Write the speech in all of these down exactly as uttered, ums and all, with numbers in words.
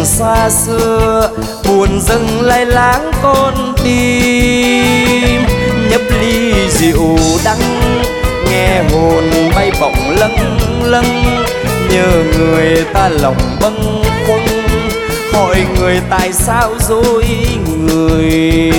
xa xưa, buồn dâng lai láng con tim. Nhấp ly rượu đắng, nghe hồn bay bổng lâng lâng, nhớ người ta lòng bâng khuâng, hỏi người tại sao dối người.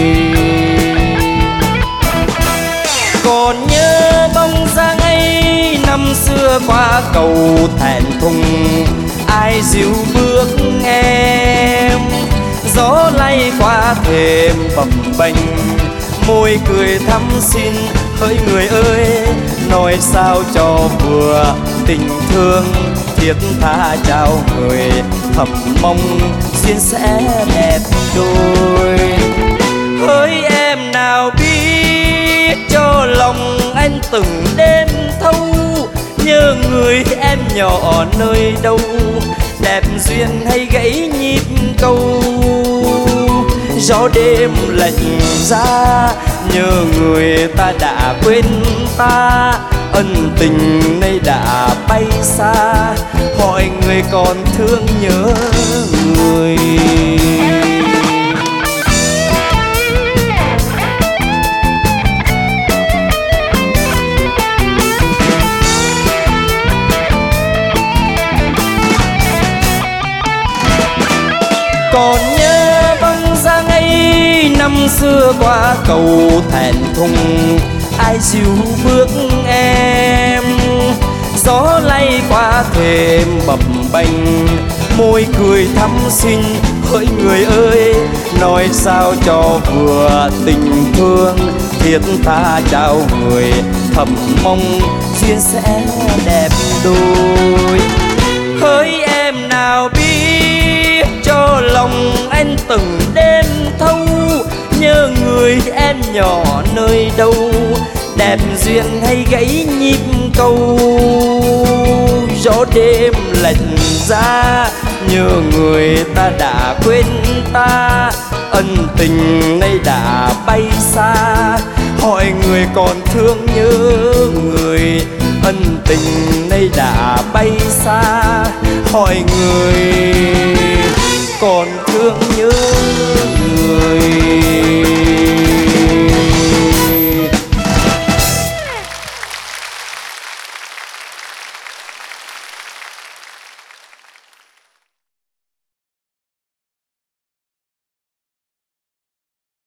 Còn nhớ bóng dáng ấy năm xưa qua cầu thẹn thùng, ai dìu bước em, gió lay qua thềm bập bềnh, môi cười thắm xin hỡi người ơi, nói sao cho vừa tình thương thiết tha trao người, thầm mong duyên sẽ đẹp đôi. Hỡi em nào biết cho lòng anh từng đêm thâu, nhớ người em nhỏ nơi đâu, đẹp duyên hay gãy nhịp câu. Gió đêm lạnh giá, nhớ người ta đã quên ta, ân tình nay đã bay xa, hỏi người còn thương nhớ người. Còn nhớ bóng dáng ấy năm xưa qua cầu thẹn thùng, ai dìu bước em, gió lay qua thềm bập bềnh, môi cười thắm xinh hỡi người ơi, nói sao cho vừa tình thương thiết tha trao người, thầm mong duyên sẽ đẹp đôi. Hỡi em nào biết cho lòng anh từng đêm thâu, nhớ người em nhỏ nơi đâu, đẹp duyên hay gãy nhịp câu. Gió đêm lạnh giá, nhớ người ta đã quên ta, ân tình nay đã bay xa, hỏi người còn thương nhớ người, ân tình nay đã bay xa, hỏi người còn thương nhớ.